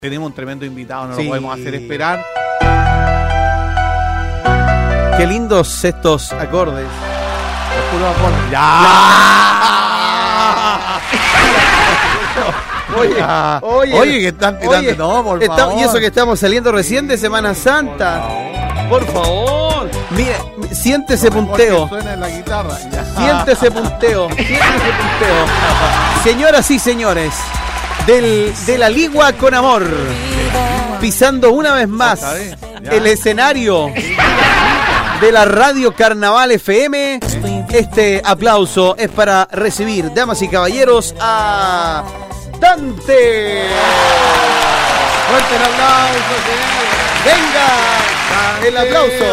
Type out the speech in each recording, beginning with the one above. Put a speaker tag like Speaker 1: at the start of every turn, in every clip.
Speaker 1: Tenemos un tremendo invitado, no lo podemos hacer esperar.
Speaker 2: Qué lindos estos acordes.
Speaker 1: Los puros acordes. ¡Ya! Oye, que están tirando todo, por favor.
Speaker 2: Y eso que estamos saliendo recién de Semana Santa. Por favor. Mire, siente ese punteo.
Speaker 1: Suena en la guitarra.
Speaker 2: Siente ese punteo. Señoras y señores, de la Ligua con Amor, pisando una vez más el escenario de la Radio Carnaval FM. Este aplauso es para recibir, damas y caballeros, a Dante. Fuerte el aplauso, señores. Venga, el aplauso.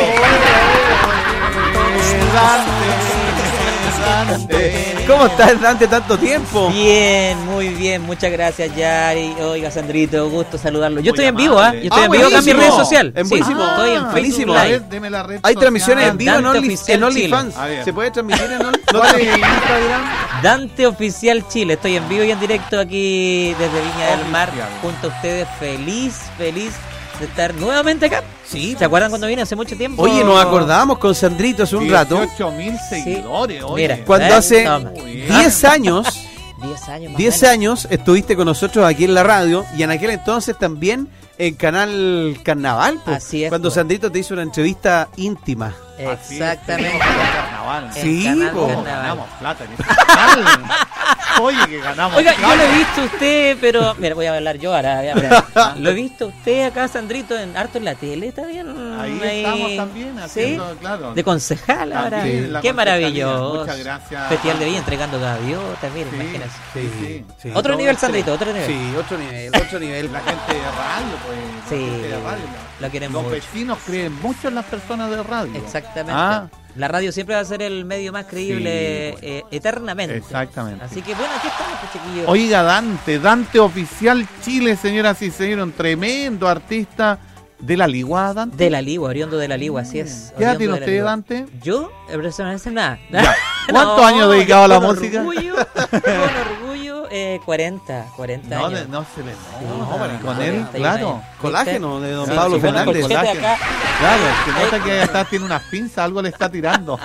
Speaker 2: Dante. ¿Cómo estás, Dante, tanto tiempo?
Speaker 3: Bien, muy bien, muchas gracias, Yari. Oiga, Sandrito, gusto saludarlo. Yo estoy en vivo, ¿ah? Yo estoy en vivo acá en mi red social.
Speaker 2: Buenísimo.
Speaker 3: Estoy en Facebook Live.
Speaker 1: Deme la red
Speaker 2: Hay
Speaker 1: social.
Speaker 2: transmisiones en vivo en
Speaker 3: Dante
Speaker 2: OnlyFans.
Speaker 3: Chile.
Speaker 2: ¿Se puede transmitir en
Speaker 1: ¿Cuál es el
Speaker 2: OnlyFans?
Speaker 1: Instagram?
Speaker 3: Dante Oficial Chile. Estoy en vivo y en directo aquí desde Viña del Mar
Speaker 1: Oficial.
Speaker 3: junto a ustedes. Feliz de estar nuevamente acá.
Speaker 2: Sí.
Speaker 3: ¿Se acuerdan cuando vine hace mucho tiempo?
Speaker 2: Oye, nos acordábamos con Sandrito hace un rato.
Speaker 1: 18.000 seguidores. Oye.
Speaker 3: Mira,
Speaker 2: Cuando hace
Speaker 3: Toma.
Speaker 2: 10 años,
Speaker 3: 10 años más
Speaker 2: 10
Speaker 3: o menos.
Speaker 2: años estuviste con nosotros aquí en la radio y en aquel entonces también en Canal Carnaval. Po,
Speaker 3: Así es,
Speaker 2: cuando
Speaker 3: po.
Speaker 2: Sandrito te hizo una entrevista íntima.
Speaker 3: Exactamente.
Speaker 1: Carnaval.
Speaker 2: Sí,
Speaker 3: Canal
Speaker 2: po.
Speaker 3: Carnaval.
Speaker 1: Ganamos plata en este canal. Oye, que ganamos
Speaker 3: Oiga,
Speaker 1: plata.
Speaker 3: yo lo he visto a usted, pero... Mira, voy a hablar yo ahora. Lo he visto a usted acá, Sandrito, harto en la tele, ¿está bien?
Speaker 1: Ahí estamos también haciendo,
Speaker 3: ¿sí?
Speaker 1: claro.
Speaker 3: De concejal ahora.
Speaker 1: También en la
Speaker 3: Qué
Speaker 1: concejalía.
Speaker 3: maravilloso.
Speaker 1: Muchas gracias.
Speaker 3: Festival de Villa entregando gaviotas, mira, imagínate.
Speaker 1: Sí.
Speaker 3: Otro
Speaker 1: Todo
Speaker 3: nivel,
Speaker 1: el
Speaker 3: Sandrito, otro nivel.
Speaker 2: Sí, otro nivel.
Speaker 1: La gente de radio, pues.
Speaker 3: Sí,
Speaker 1: La gente de radio.
Speaker 3: lo quieren
Speaker 1: Los
Speaker 3: mucho.
Speaker 1: vecinos creen mucho en las personas de radio.
Speaker 3: Exactamente.
Speaker 1: Ah.
Speaker 3: La radio siempre va a ser el medio más creíble
Speaker 1: Sí,
Speaker 3: eternamente.
Speaker 1: Exactamente.
Speaker 3: Así que bueno, aquí estamos, pues, chiquillos.
Speaker 1: Oiga, Dante Oficial Chile, señoras y señores, un tremendo artista de la Ligua, Dante.
Speaker 3: De la Ligua, oriundo de la Ligua, así es.
Speaker 1: ¿Qué edad
Speaker 3: oriundo
Speaker 1: tiene
Speaker 3: de la
Speaker 1: usted,
Speaker 3: Ligua.
Speaker 1: Dante?
Speaker 3: Yo, personalmente, nada.
Speaker 1: Ya. ¿Cuántos años dedicado a la
Speaker 3: con
Speaker 1: música?
Speaker 3: Orgullo, con orgullo, 40
Speaker 1: No,
Speaker 3: años.
Speaker 1: no se le
Speaker 3: No,
Speaker 1: y con
Speaker 3: 41
Speaker 1: él,
Speaker 3: años.
Speaker 1: claro.
Speaker 2: Colágeno de don
Speaker 3: Sí,
Speaker 2: Pablo
Speaker 3: sí, con el
Speaker 2: Fernández.
Speaker 3: corchete acá.
Speaker 1: Claro, se nota que está, tiene unas pinzas, algo le está tirando.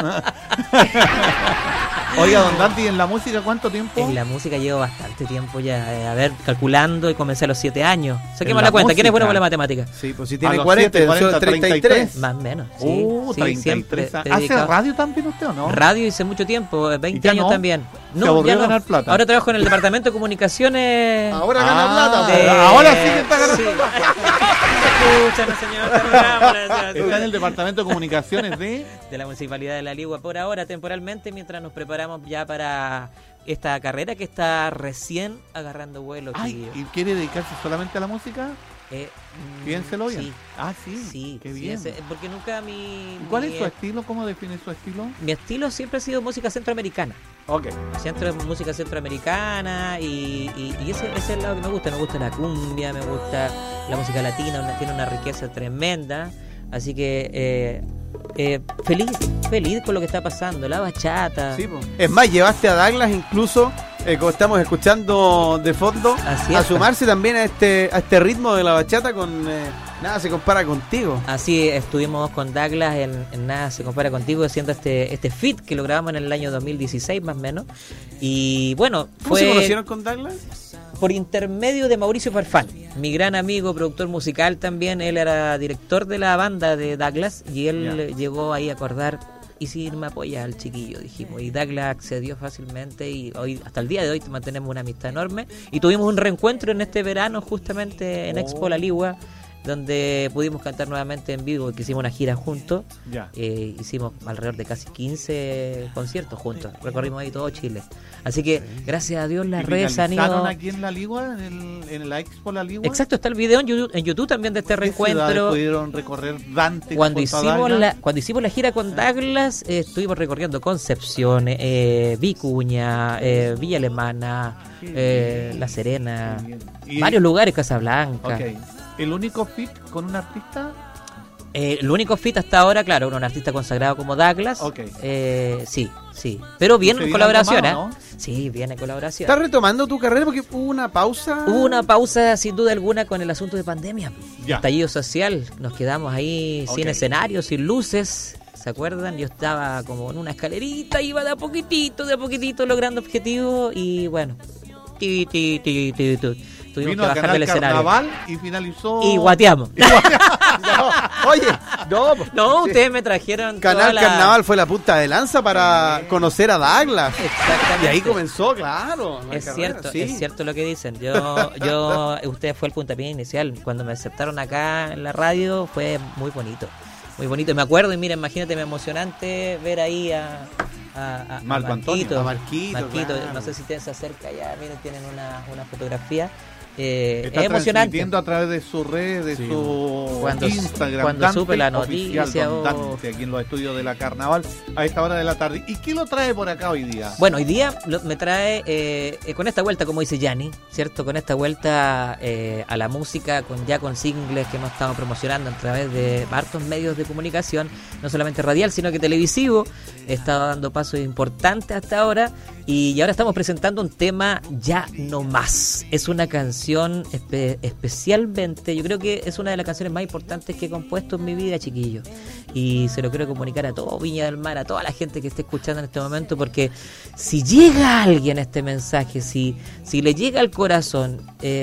Speaker 1: Oiga, don Dante, ¿y en la música cuánto tiempo?
Speaker 3: En la música llevo bastante tiempo ya, a ver, calculando, y comencé a los 7 años. Saquemos
Speaker 1: ¿En
Speaker 3: la
Speaker 1: la
Speaker 3: cuenta, ¿quién es bueno
Speaker 1: música?
Speaker 3: con la matemática?
Speaker 2: Sí, pues si
Speaker 1: A
Speaker 2: tiene
Speaker 1: los
Speaker 2: 40,
Speaker 1: 7,
Speaker 2: son 33.
Speaker 3: Más o menos, sí. sí,
Speaker 1: 33
Speaker 3: siempre
Speaker 1: años.
Speaker 3: he
Speaker 1: ¿Hace
Speaker 3: dedicado-
Speaker 1: radio también usted o no?
Speaker 3: Radio hice mucho tiempo, 20
Speaker 1: ¿Y ya
Speaker 3: años
Speaker 1: no?
Speaker 3: también.
Speaker 1: ¿Se aburrió de ganar plata?
Speaker 3: Ahora trabajo en el departamento de comunicaciones.
Speaker 2: Ahora gana plata.
Speaker 3: de-
Speaker 1: Ahora sí que está ganando
Speaker 3: sí.
Speaker 1: plata.
Speaker 3: Escúchanos, señor.
Speaker 1: Está en el departamento de comunicaciones de...
Speaker 3: De la Municipalidad de La Ligua por ahora, temporalmente, mientras nos preparamos ya para esta carrera que está recién agarrando vuelo.
Speaker 1: Ay,
Speaker 3: chiquillos.
Speaker 1: ¿y quiere dedicarse solamente a la música? Piénselo bien.
Speaker 3: Sí,
Speaker 1: Ah, sí.
Speaker 3: sí,
Speaker 1: Qué
Speaker 3: sí,
Speaker 1: bien.
Speaker 3: porque nunca
Speaker 1: ¿Cuál
Speaker 3: mi-
Speaker 1: es su estilo? ¿Cómo define su estilo?
Speaker 3: Mi estilo siempre ha sido música centroamericana.
Speaker 1: Ok.
Speaker 3: Música centroamericana y ese es el lado que me gusta. Me gusta la cumbia, me gusta la música latina, tiene una riqueza tremenda. Así que feliz con lo que está pasando, la bachata.
Speaker 2: Sí, po. Es más, llevaste a Douglas incluso, como estamos escuchando de fondo,
Speaker 3: Así
Speaker 2: a
Speaker 3: es.
Speaker 2: sumarse también a este ritmo de la bachata con Nada se compara contigo.
Speaker 3: Así estuvimos con Douglas en Nada se compara contigo, haciendo este feat que lo grabamos en el año 2016 más o menos. Y bueno,
Speaker 2: ¿Cómo se conocieron con Douglas?
Speaker 3: por intermedio de Mauricio Farfán, mi gran amigo, productor musical también. Él era director de la banda de Douglas y él llegó ahí a acordar, y si me apoya al chiquillo, dijimos, y Douglas accedió fácilmente, y hoy, hasta el día de hoy, mantenemos una amistad enorme, y tuvimos un reencuentro en este verano justamente en Expo La Ligua, donde pudimos cantar nuevamente en vivo, que hicimos una gira juntos. Hicimos alrededor de casi 15 conciertos juntos, recorrimos ahí todo Chile. Así que gracias a Dios las redes han ido...
Speaker 1: aquí en La Ligua, en la Expo La Ligua?
Speaker 3: Exacto, está el video en YouTube también de este
Speaker 1: ¿Qué ciudades
Speaker 3: reencuentro.
Speaker 1: pudieron recorrer Dante?
Speaker 3: Cuando
Speaker 1: junto a
Speaker 3: hicimos
Speaker 1: Douglas?
Speaker 3: cuando hicimos la gira con Douglas, estuvimos recorriendo Concepción, Vicuña, Villa Alemana, La Serena,
Speaker 1: Y-
Speaker 3: varios lugares, Casablanca.
Speaker 1: Ok. ¿El único feat con un artista?
Speaker 3: El único feat hasta ahora, claro, un artista consagrado como Douglas.
Speaker 1: Ok.
Speaker 3: Sí. Pero vienen colaboraciones.
Speaker 1: ¿no?
Speaker 3: Sí, viene colaboración.
Speaker 2: ¿Estás retomando tu carrera porque hubo una pausa?
Speaker 3: Hubo una pausa sin duda alguna con el asunto de pandemia.
Speaker 1: Ya.
Speaker 3: Estallido social. Nos quedamos ahí sin escenario, sin luces. ¿Se acuerdan? Yo estaba como en una escalerita, iba de a poquitito logrando objetivos y bueno. Tuvimos
Speaker 1: Vino
Speaker 3: que
Speaker 1: a
Speaker 3: bajar
Speaker 1: ganar
Speaker 3: del escenario.
Speaker 1: Carnaval y finalizó...
Speaker 3: Y guateamos.
Speaker 2: Oye, no.
Speaker 3: No, ustedes me trajeron
Speaker 2: Canal Carnaval fue la punta de lanza para conocer a Douglas.
Speaker 3: Exactamente.
Speaker 2: Y ahí comenzó, claro.
Speaker 3: Es
Speaker 2: carrera,
Speaker 3: cierto lo que dicen. Usted fue el puntapié inicial. Cuando me aceptaron acá en la radio fue muy bonito. Muy bonito. Y me acuerdo, y mira, imagínate, me emocionante ver ahí a
Speaker 1: Marco Antonio.
Speaker 2: A Marquito, claro.
Speaker 3: No sé si se acerca ya, miren, tienen una fotografía.
Speaker 1: Está
Speaker 3: es emocionante.
Speaker 1: transmitiendo a través de su red, de su Instagram.
Speaker 3: Cuando
Speaker 1: Dante
Speaker 3: supe la
Speaker 1: Oficial,
Speaker 3: noticia,
Speaker 1: don Dante, aquí en los estudios de la Carnaval a esta hora de la tarde. ¿Y qué lo trae por acá hoy día?
Speaker 3: Bueno, hoy día me trae con esta vuelta, como dice Yanni, ¿cierto? Con esta vuelta a la música, con singles que hemos estado promocionando a través de hartos medios de comunicación, no solamente radial, sino que televisivo. He estado dando pasos importantes hasta ahora y ahora estamos presentando un tema Ya No Más. Es una canción especialmente, yo creo que es una de las canciones más importantes que he compuesto en mi vida, chiquillos. Y se lo quiero comunicar a todo Viña del Mar, a toda la gente que esté escuchando en este momento, porque si llega a alguien este mensaje, si le llega al corazón,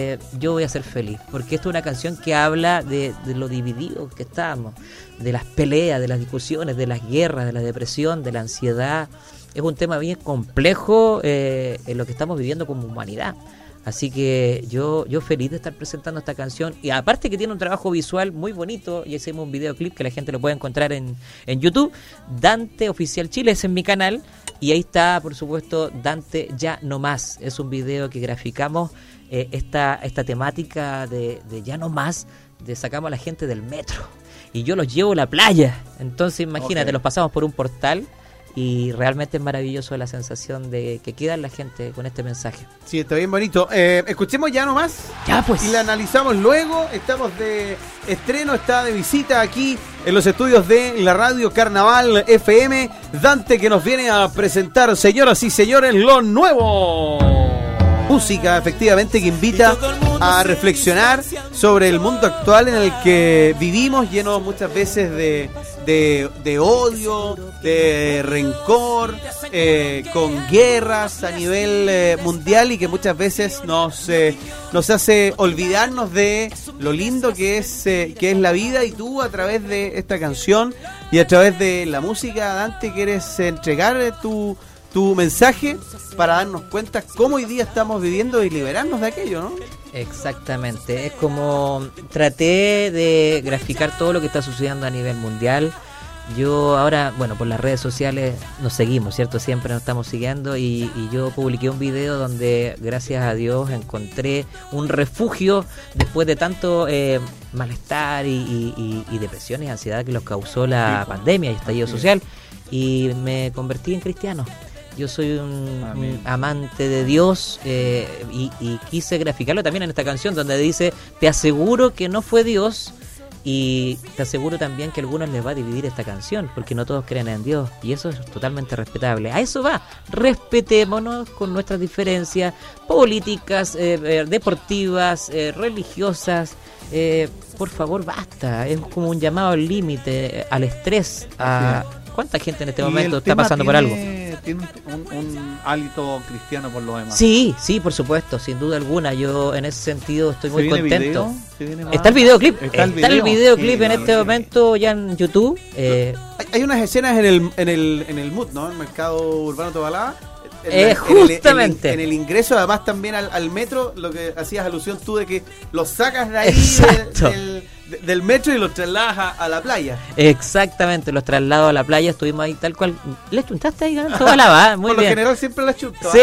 Speaker 3: yo voy a ser feliz, porque esto es una canción que habla de lo divididos que estamos, de las peleas, de las discusiones, de las guerras, de la depresión, de la ansiedad. Es un tema bien complejo en lo que estamos viviendo como humanidad. Así que yo feliz de estar presentando esta canción. Y aparte que tiene un trabajo visual muy bonito, y hicimos un videoclip que la gente lo puede encontrar en YouTube. Dante Oficial Chile es en mi canal. Y ahí está, por supuesto, Dante Ya No Más. Es un video que graficamos esta temática de Ya No Más, de sacamos a la gente del metro. Y yo los llevo a la playa. Entonces imagínate, los pasamos por un portal. Y realmente es maravilloso la sensación de que queda la gente con este mensaje.
Speaker 2: Sí, está bien bonito. Escuchemos Ya No Más.
Speaker 3: Ya pues.
Speaker 2: Y la analizamos luego. Estamos de estreno, está de visita aquí en los estudios de la radio Carnaval FM. Dante, que nos viene a presentar, señoras y señores, lo nuevo. Música, efectivamente, que invita a reflexionar sobre el mundo actual en el que vivimos, lleno muchas veces de odio, de rencor, con guerras a nivel mundial, y que muchas veces nos hace olvidarnos de lo lindo que es la vida. Y tú, a través de esta canción y a través de la música, Dante, quieres entregar tu mensaje para darnos cuenta cómo hoy día estamos viviendo y liberarnos de aquello, ¿no?
Speaker 3: Exactamente, es como traté de graficar todo lo que está sucediendo a nivel mundial. Yo ahora, bueno, por las redes sociales nos seguimos, ¿cierto? Siempre nos estamos siguiendo y yo publiqué un video donde, gracias a Dios, encontré un refugio después de tanto malestar y depresión y ansiedad que los causó la pandemia y estallido social, y me convertí en cristiano. Yo soy un amante de Dios y quise graficarlo también en esta canción donde dice: te aseguro que no fue Dios, y te aseguro también que a algunos les va a dividir esta canción porque no todos creen en Dios, y eso es totalmente respetable. A eso va, respetémonos con nuestras diferencias políticas, deportivas, religiosas. Por favor, basta. Es como un llamado al límite, al estrés, ¿cuánta gente en este momento está pasando por algo?
Speaker 1: Tiene un hálito cristiano por lo demás.
Speaker 3: Sí, por supuesto, sin duda alguna. Yo en ese sentido estoy muy contento. Está el videoclip. Está el videoclip en este momento ya en YouTube.
Speaker 2: Hay unas escenas en el MUT, ¿no? El mercado urbano Tobalaba.
Speaker 3: Justamente.
Speaker 2: En el ingreso, además, también al metro, lo que hacías alusión tú de que los sacas de ahí del metro y los trasladas a la playa.
Speaker 3: Exactamente, los traslado a la playa. Estuvimos ahí tal cual. ¿Le chuntaste ahí toda la va? Muy
Speaker 2: Por
Speaker 3: bien.
Speaker 2: Por lo general siempre la chunto.
Speaker 3: Sí.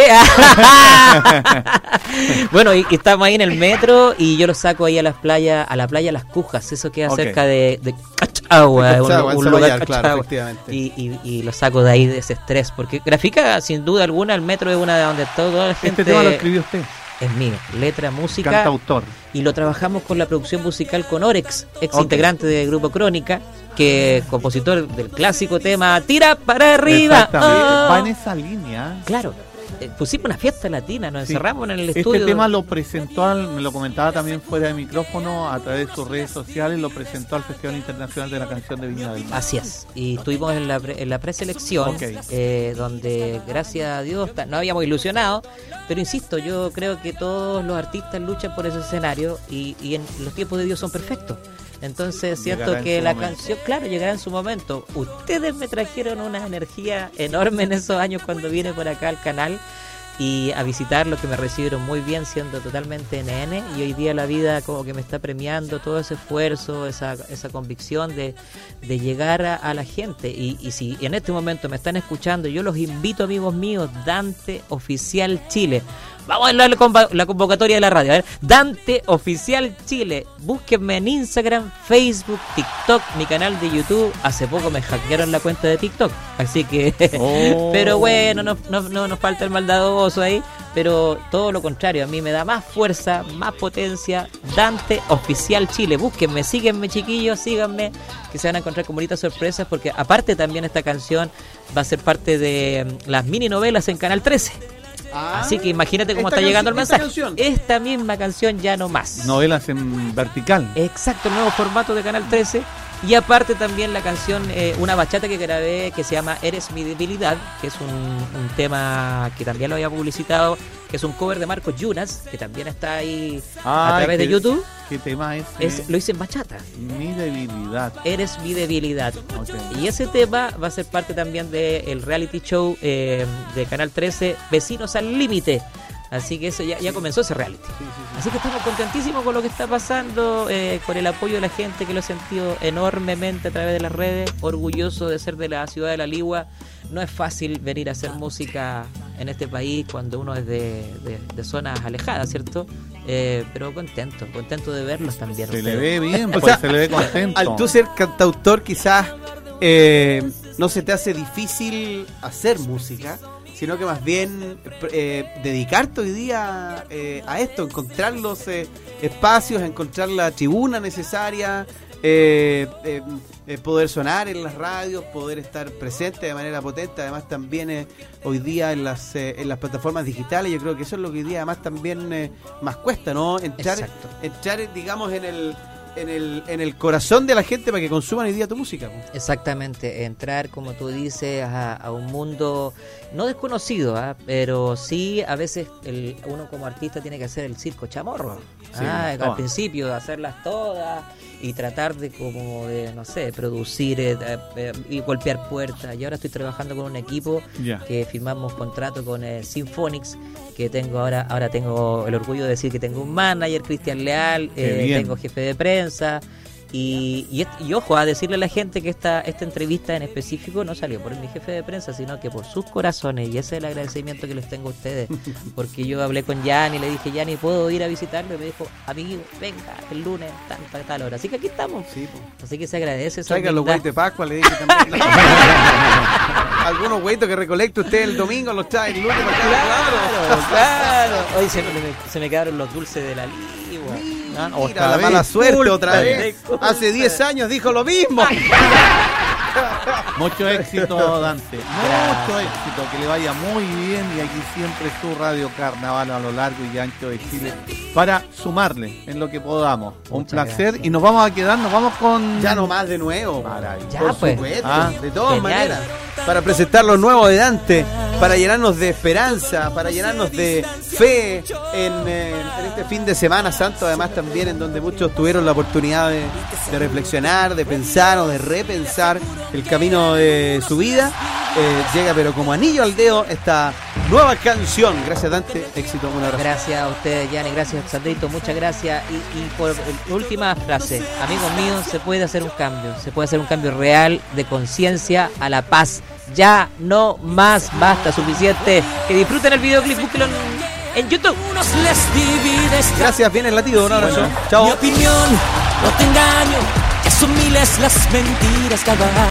Speaker 3: Bueno, y estamos ahí en el metro y yo los saco ahí a la playa Las Cujas. Eso queda cerca de Cachagua, un lugar, claro, efectivamente. Y los saco de ahí de ese estrés, porque grafica sin duda alguna el metro es una de donde toda la gente.
Speaker 1: ¿Este tema lo escribió usted?
Speaker 3: es mío, letra, música.
Speaker 1: Cantautor.
Speaker 3: Y lo trabajamos con la producción musical con Orex, ex integrante del Grupo Crónica, que compositor del clásico tema Tira para arriba.
Speaker 1: Exactamente. Va en esa línea.
Speaker 3: Claro. Pusimos una fiesta latina, nos encerramos en el estudio.
Speaker 1: Este tema lo presentó, me lo comentaba también fuera de micrófono, a través de sus redes sociales, lo presentó al Festival Internacional de la Canción de Viña del Mar.
Speaker 3: Así es, y estuvimos en la preselección, donde gracias a Dios no habíamos ilusionado, pero insisto, yo creo que todos los artistas luchan por ese escenario y en los tiempos de Dios son perfectos. Entonces siento que la canción, claro, llegará en su momento. Ustedes me trajeron una energía enorme en esos años cuando vine por acá al canal y a visitarlo, que me recibieron muy bien siendo totalmente NN, y hoy día la vida como que me está premiando todo ese esfuerzo, esa convicción de llegar a la gente. Y si en este momento me están escuchando, yo los invito, amigos míos, Dante Oficial Chile. Vamos a hablar la convocatoria de la radio. A ver, Dante Oficial Chile. Búsquenme en Instagram, Facebook, TikTok, mi canal de YouTube. Hace poco me hackearon la cuenta de TikTok, así que... Pero bueno, no nos falta el maldadoso ahí. Pero todo lo contrario, a mí me da más fuerza, más potencia. Dante Oficial Chile. Búsquenme, síguenme, chiquillos, síganme, que se van a encontrar con bonitas sorpresas, porque aparte también esta canción va a ser parte de las mini novelas en Canal 13. Así que imagínate cómo está llegando el mensaje. Esta misma canción, ya no más.
Speaker 1: Novelas en vertical.
Speaker 3: Exacto, el nuevo formato de Canal 13. Y aparte también la canción, una bachata que grabé que se llama Eres mi debilidad, que es un tema que también lo había publicitado, que es un cover de Marcos Yunas, que también está ahí a través de YouTube.
Speaker 1: ¿Qué tema es?
Speaker 3: Lo hice en bachata.
Speaker 1: Mi debilidad.
Speaker 3: Eres mi debilidad.
Speaker 1: Okay.
Speaker 3: Y ese tema va a ser parte también del reality show de Canal 13, Vecinos al Límite. Así que eso ya comenzó ese reality. Sí. Así que estamos contentísimos con lo que está pasando, con el apoyo de la gente, que lo he sentido enormemente a través de las redes. Orgulloso de ser de la ciudad de La Ligua. No es fácil venir a hacer música en este país cuando uno es de zonas alejadas, ¿cierto? Pero contento de verlos también.
Speaker 1: Se le ve bien, pues, se le ve contento.
Speaker 2: Al tú ser cantautor quizás no se te hace difícil hacer música, sino que más bien dedicarte hoy día a esto, encontrar los espacios, encontrar la tribuna necesaria, poder sonar en las radios, poder estar presente de manera potente. Además también hoy día en las plataformas digitales, yo creo que eso es lo que hoy día además también más cuesta, ¿no? Entrar digamos en el corazón de la gente para que consuman hoy día tu música.
Speaker 3: Exactamente, entrar, como tú dices, a un mundo no desconocido, pero sí a veces uno como artista tiene que hacer el circo chamorro. Al principio, hacerlas todas y tratar de no sé, producir y golpear puertas. Y ahora estoy trabajando con un equipo que firmamos contrato con Symphonics, que tengo ahora tengo el orgullo de decir que tengo un manager, Cristian Leal, tengo jefe de prensa. Y ojo, a decirle a la gente que esta entrevista en específico no salió por mi jefe de prensa, sino que por sus corazones, y ese es el agradecimiento que les tengo a ustedes, porque yo hablé con Yanni, le dije, Yanni, ¿puedo ir a visitarlo? Y me dijo, amigo, venga el lunes tal hora, así que aquí estamos. Así que se agradece.
Speaker 2: Traigan los güeyes de Pascua, le dije también. Algunos güeyes que recolecte usted el domingo los trae el lunes.
Speaker 3: Claro. Hoy se me quedaron los dulces de la Ligua.
Speaker 2: Mira, la mala suerte otra vez. Hace 10 años dijo lo mismo.
Speaker 1: Mucho éxito, Dante. Mucho éxito, que le vaya muy bien. Y aquí siempre su Radio Carnaval a lo largo y ancho de Chile para sumarle en lo que podamos. Un placer. Y nos vamos a quedar, nos vamos con...
Speaker 2: Ya nomás de nuevo.
Speaker 3: Ya, pues.
Speaker 2: De todas maneras. Para presentar lo nuevo de Dante, para llenarnos de esperanza, para llenarnos de fe en este fin de Semana Santo, además también en donde muchos tuvieron la oportunidad de reflexionar, de pensar o de repensar el camino de su vida. Llega pero como anillo al dedo esta nueva canción. Gracias, Dante, éxito, un abrazo.
Speaker 3: Gracias a ustedes, Yanni, gracias, Sandrito, muchas gracias. Y por última frase, amigos míos, se puede hacer un cambio real de conciencia a la paz. Ya no más, basta, suficiente. Que disfruten el videoclip, búsquenlo en YouTube.
Speaker 2: Gracias, bien el latido, un abrazo. Chao.
Speaker 4: Mi opinión, no te engaño, ya son miles las mentiras cada